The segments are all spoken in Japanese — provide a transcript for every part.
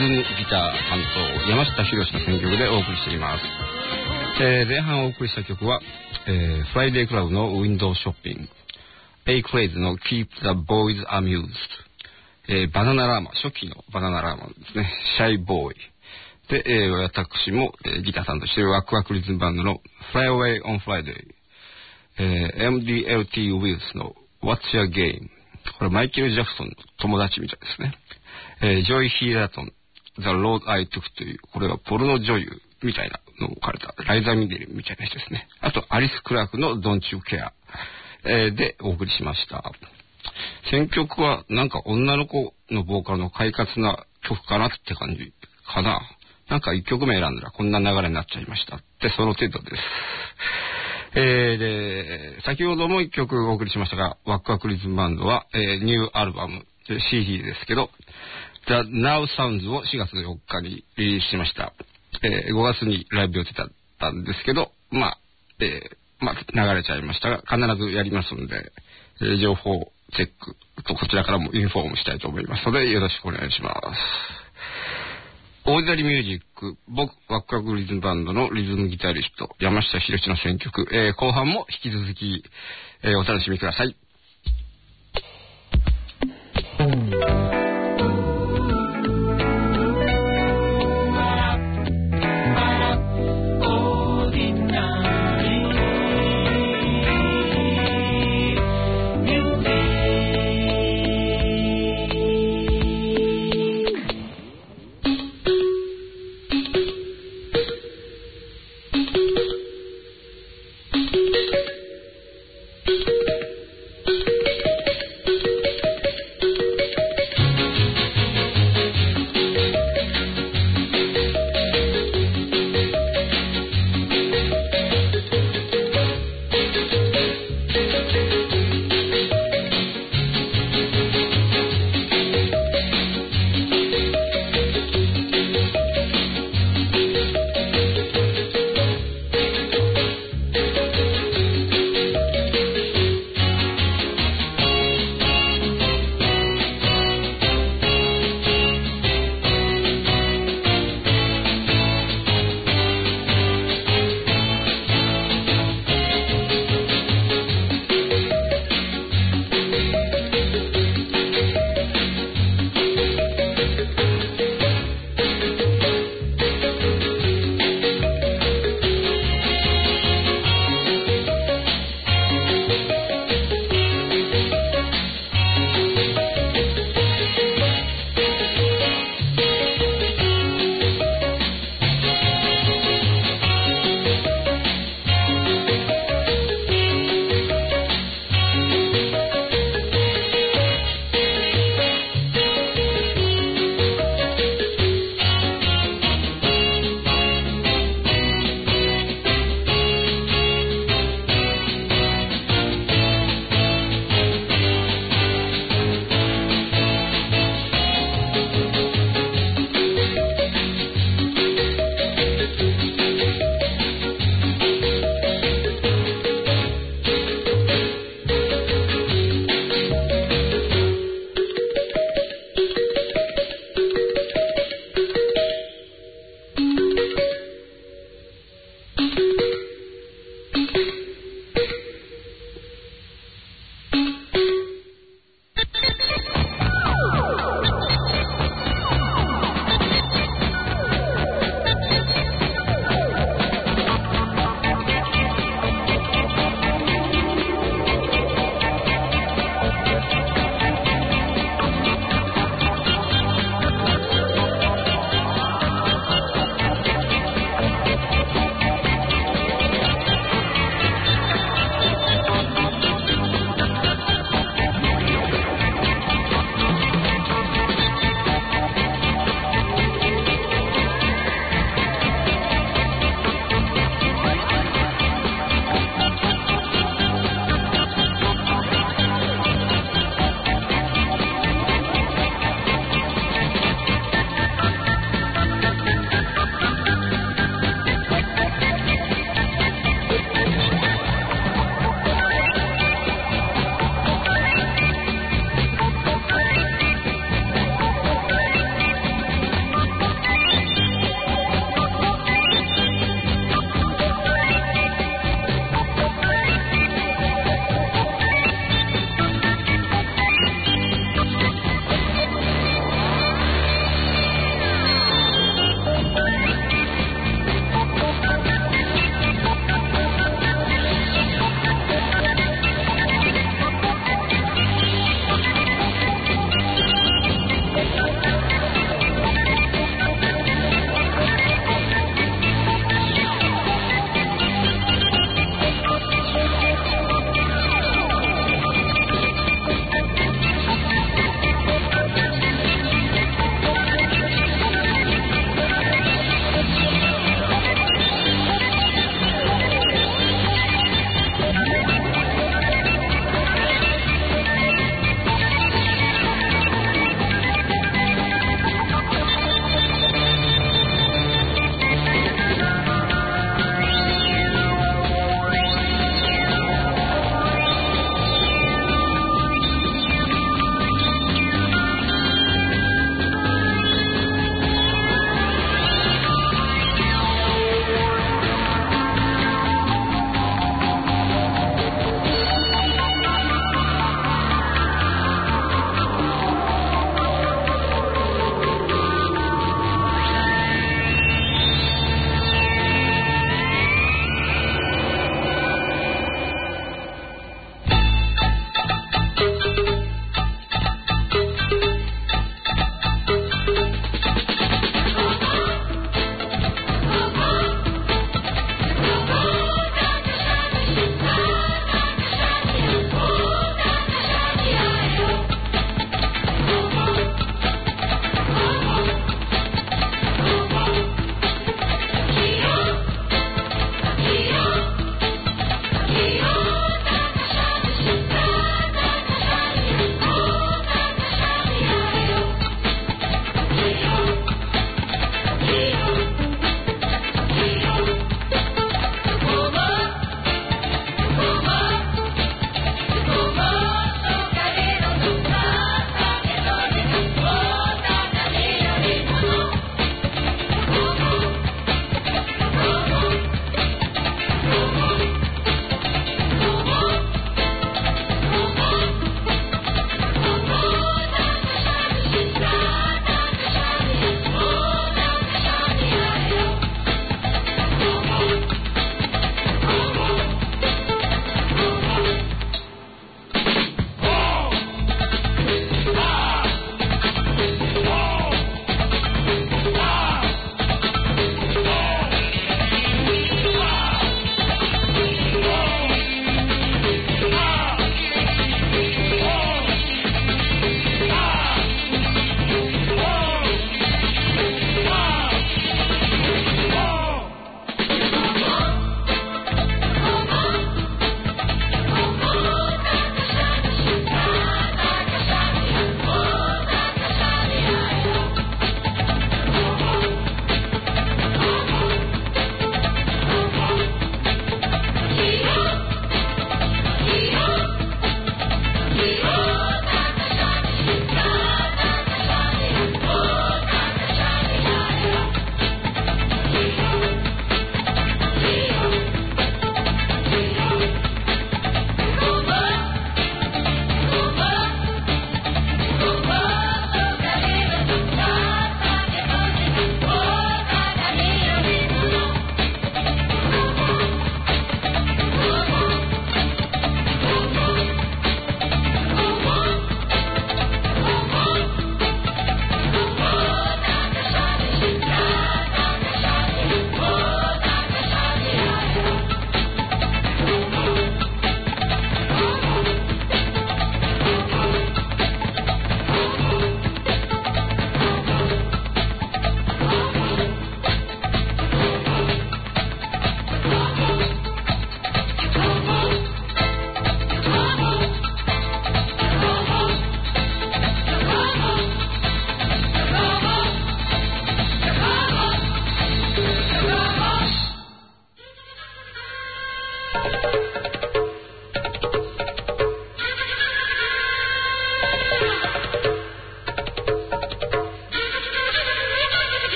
ズムギター担当山下博史の選曲でお送りしています。前半お送りした曲は、フライデークラブのウィンドウショッピング、Aクレイズの Keep the Boys Amused、バナナラーマ、初期のバナナラーマですね、シャイボーイで、私も、ギター担当しているワクワクリズムバンドの Fly Away on Friday、MDLT ウィルスの What's Your Game、 これマイケル・ジャクソンの友達みたいですね。ジョイ・ヒーラートン The Road I Took という、これはポルノ女優みたいなのを書かれたライザー・ミデルみたいな人ですね。あとアリス・クラークの Don't You Care、でお送りしました。選曲はなんか女の子のボーカルの快活な曲かなって感じかな。なんか1曲目選んだらこんな流れになっちゃいましたってその程度です。で先ほども1曲お送りしましたが、ワクワクリズムバンドは、ニューアルバム CD ですけど The Now Sounds を4月4日にリリースしました。5月にライブ予定だったんですけど、まあ流れちゃいましたが、必ずやりますので、情報チェックとこちらからもインフォームしたいと思いますので、よろしくお願いします。オーディナリーミュージック、僕ワクワクリズムバンドのリズムギタリスト山下博史の選曲、後半も引き続き、お楽しみください。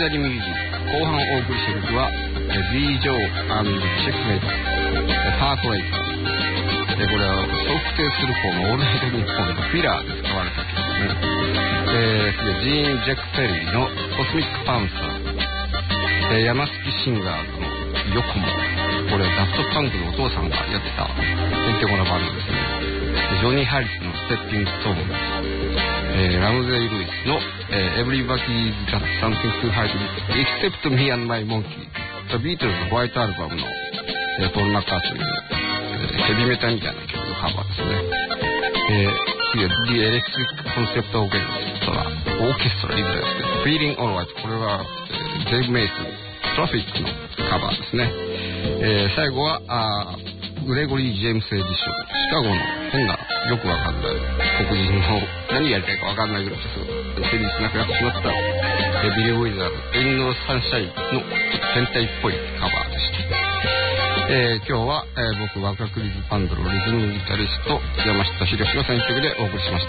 ナリーミュージック後半お送りしている曲は B ジョー&チェックメイトパークレイト、これはソフテする方のオールナイトニッポンのフィラーで使われた曲ですね。次はジーン・ジャック・ペリーのコスミック・パンサー、山月シンガーズのヨコモ、これダフトパンクのお父さんがやってたてんてこなバンドですね。ジョニー・ハリスのステッピングストーン、ラムゼイ・ルイスの、Everybody's Got Something to Hide Except Me and My Monkey、ビートルズのホワイトアルバムの、ポール・マッカートニーの、ヘビメタみたいな曲のカバーですね。次は The Electric Concept Orchestra リズムですけど Feeling Alright、 これは、デイブ・メイストラフィックのカバーですね。最後はグレゴリー・ジェームス・エディション、シカゴの変なよくわかんない黒人の何やりたいかわかんないぐらいです先日亡くなってしまったビル・ウィザードエンノ・サンシャインの全体っぽいカバーでした。今日は、僕ワクワクリズバンドのリズムギタリスト山下博の選曲でお送りしました。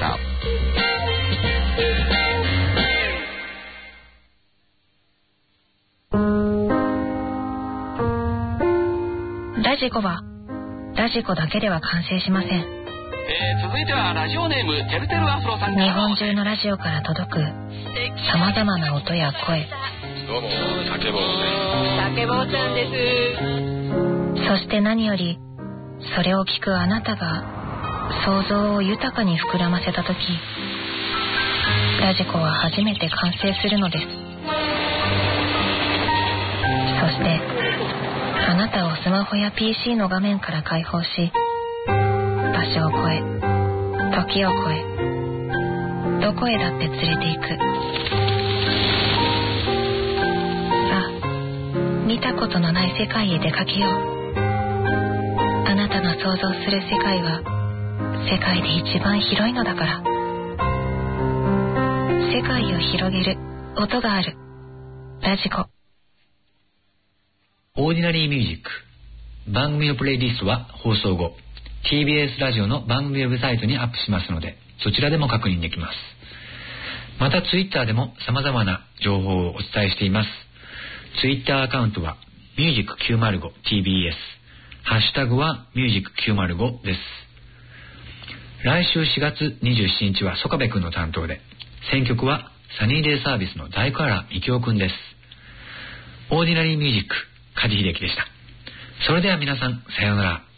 ラジコはラジコだけでは完成しません。 続いてはラジオネームてるてるアフロさん。 日本中のラジオから届くさまざまな音や声。 どうも竹坊ちゃんです。 そして何よりそれを聞くあなたが想像を豊かに膨らませたとき、ラジコは初めて完成するのです。そしてあなたをスマホや PC の画面から解放し、場所を超え時を超えどこへだって連れて行く。さあ、見たことのない世界へ出かけよう。あなたの想像する世界は世界で一番広いのだから。世界を広げる音があるラジコ。 オーディナリーミュージック番組のプレイリストは放送後 TBS ラジオの番組ウェブサイトにアップしますので、そちらでも確認できます。またツイッターでも様々な情報をお伝えしています。ツイッターアカウントはミュージック 905TBS、 ハッシュタグはミュージック905です。来週4月27日は曽我部くんの担当で、選曲はサニーデイサービスの大原幹夫くんです。オーディナリーミュージック梶秀樹でした。それでは皆さん、さようなら。